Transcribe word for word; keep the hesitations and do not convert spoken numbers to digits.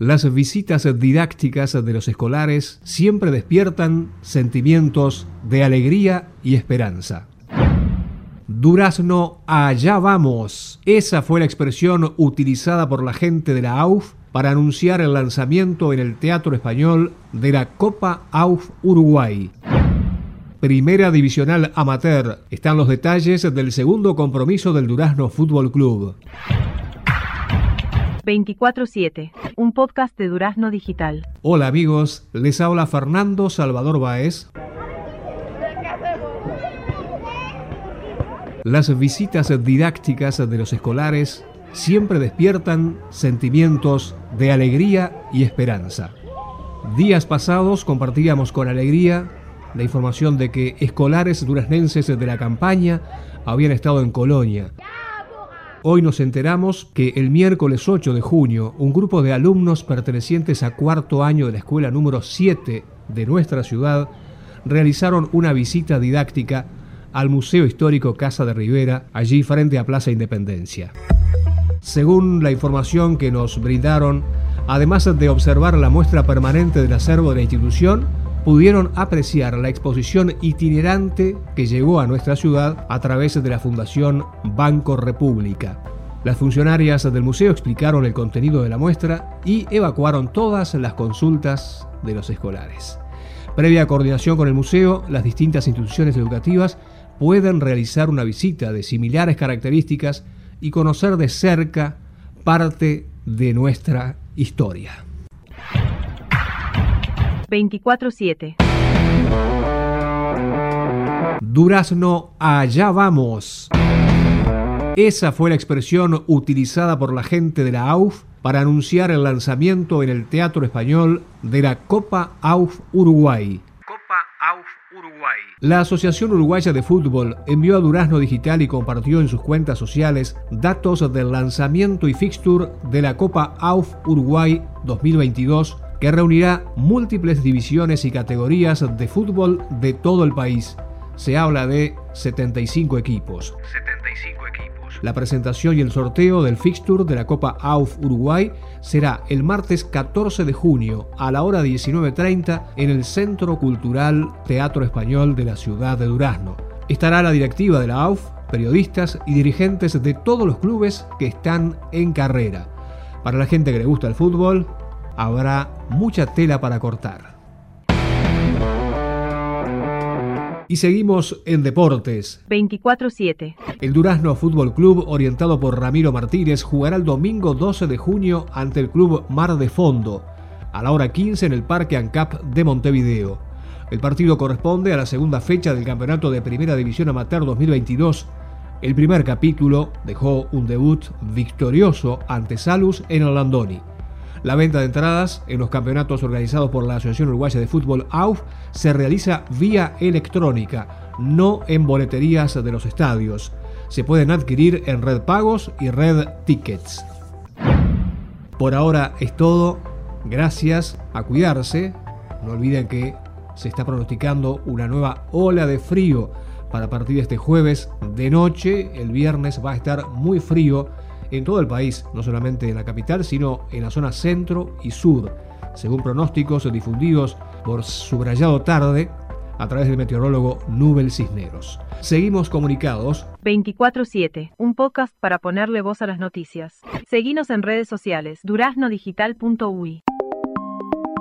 Las visitas didácticas de los escolares siempre despiertan sentimientos de alegría y esperanza. Durazno, allá vamos. Esa fue la expresión utilizada por la gente de la A U F para anunciar el lanzamiento en el Teatro Español de la Copa A U F Uruguay. Primera Divisional Amateur. Están los detalles del segundo compromiso del Durazno Fútbol Club. veinticuatro siete, un podcast de Durazno Digital. Hola amigos, les habla Fernando Salvador Báez. Las visitas didácticas de los escolares siempre despiertan sentimientos de alegría y esperanza. Días pasados compartíamos con alegría la información de que escolares duraznenses de la campaña habían estado en Colonia. Hoy nos enteramos que el miércoles ocho de junio, un grupo de alumnos pertenecientes a cuarto año de la escuela número siete de nuestra ciudad realizaron una visita didáctica al Museo Histórico Casa de Rivera, allí frente a Plaza Independencia. Según la información que nos brindaron, además de observar la muestra permanente del acervo de la institución, pudieron apreciar la exposición itinerante que llegó a nuestra ciudad a través de la Fundación Banco República. Las funcionarias del museo explicaron el contenido de la muestra y evacuaron todas las consultas de los escolares. Previa coordinación con el museo, las distintas instituciones educativas pueden realizar una visita de similares características y conocer de cerca parte de nuestra historia. veinticuatro siete. Durazno, allá vamos. Esa fue la expresión utilizada por la gente de la A U F para anunciar el lanzamiento en el Teatro Español de la Copa A U F Uruguay. Copa A U F Uruguay. La Asociación Uruguaya de Fútbol envió a Durazno Digital y compartió en sus cuentas sociales datos del lanzamiento y fixture de la Copa A U F Uruguay dos mil veintidós, que reunirá múltiples divisiones y categorías de fútbol de todo el país. Se habla de setenta y cinco equipos. setenta y cinco equipos. La presentación y el sorteo del fixture de la Copa A U F Uruguay será el martes catorce de junio a la hora diecinueve treinta en el Centro Cultural Teatro Español de la ciudad de Durazno. Estará la directiva de la A U F, periodistas y dirigentes de todos los clubes que están en carrera. Para la gente que le gusta el fútbol, habrá mucha tela para cortar. Y seguimos en deportes. veinticuatro siete. El Durazno Fútbol Club, orientado por Ramiro Martínez, jugará el domingo doce de junio ante el club Mar de Fondo, a la hora quince en el Parque ANCAP de Montevideo. El partido corresponde a la segunda fecha del campeonato de Primera División Amateur dos mil veintidós. El primer capítulo dejó un debut victorioso ante Salus en el Landoni. La venta de entradas en los campeonatos organizados por la Asociación Uruguaya de Fútbol A U F se realiza vía electrónica, no en boleterías de los estadios. Se pueden adquirir en Red Pagos y Red Tickets. Por ahora es todo. Gracias, a cuidarse. No olviden que se está pronosticando una nueva ola de frío para partir de este jueves de noche. El viernes va a estar muy frío en todo el país, no solamente en la capital, sino en la zona centro y sur, según pronósticos difundidos por Subrayado Tarde a través del meteorólogo Nubel Cisneros. Seguimos comunicados. veinticuatro siete, un podcast para ponerle voz a las noticias. Seguinos en redes sociales, durazno digital punto u i.